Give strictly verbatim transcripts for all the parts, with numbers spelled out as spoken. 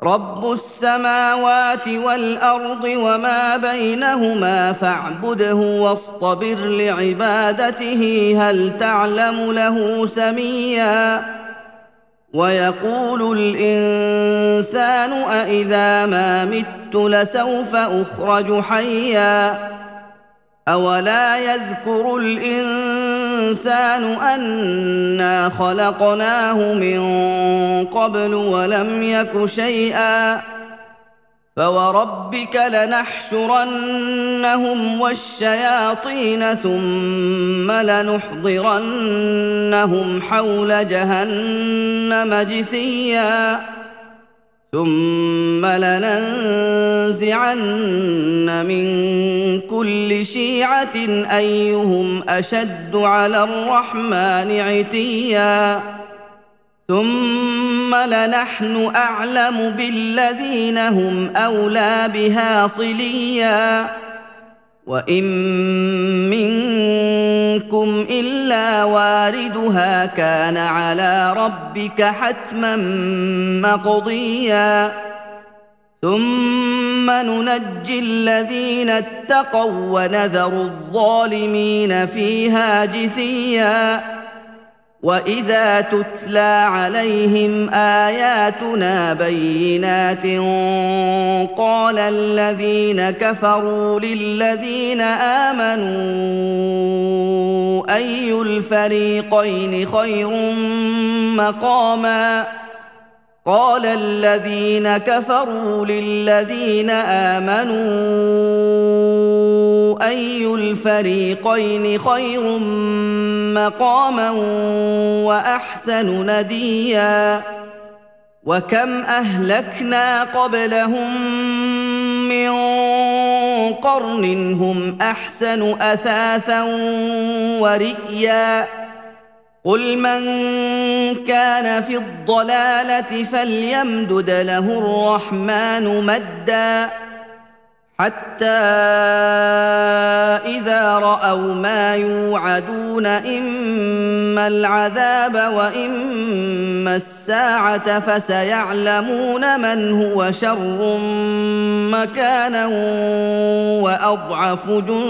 رب السماوات والأرض وما بينهما فاعبده واصطبر لعبادته هل تعلم له سميا ويقول الإنسان أإذا ما مت لسوف أخرج حيا أولا يذكر الإنسان أنا خلقناه من قبل ولم يك شيئا فوربك لنحشرنهم والشياطين ثم لنحضرنهم حول جهنم جثيا ثم لننزعن من كل شيعة أيهم أشد على الرحمن عتيا ثم لنحن أعلم بالذين هم أولى بها صليا وإن منكم إلا واردها كان على ربك حتما مقضيا ثم ننجي الذين اتقوا ونذر الظالمين فيها جثيا وإذا تتلى عليهم آياتنا بينات قال الذين كفروا للذين آمنوا أي الفريقين خير مقاما قال الذين كفروا للذين آمنوا أي الفريقين خير مقاما وأحسن نديا وكم أهلكنا قبلهم من قرن هم أحسن أثاثا ورئيا قل من كان في الضلالة فليمدد له الرحمن مدا حتى إذا رأوا ما يوعدون إما العذاب وإما الساعة فسيعلمون من هو شر مكانا وأضعف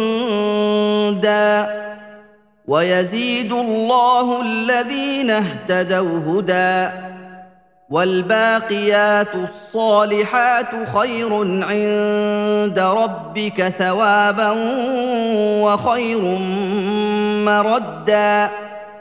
جندا ويزيد الله الذين اهتدوا هدى والباقيات الصالحات خير عند ربك ثوابا وخير مردا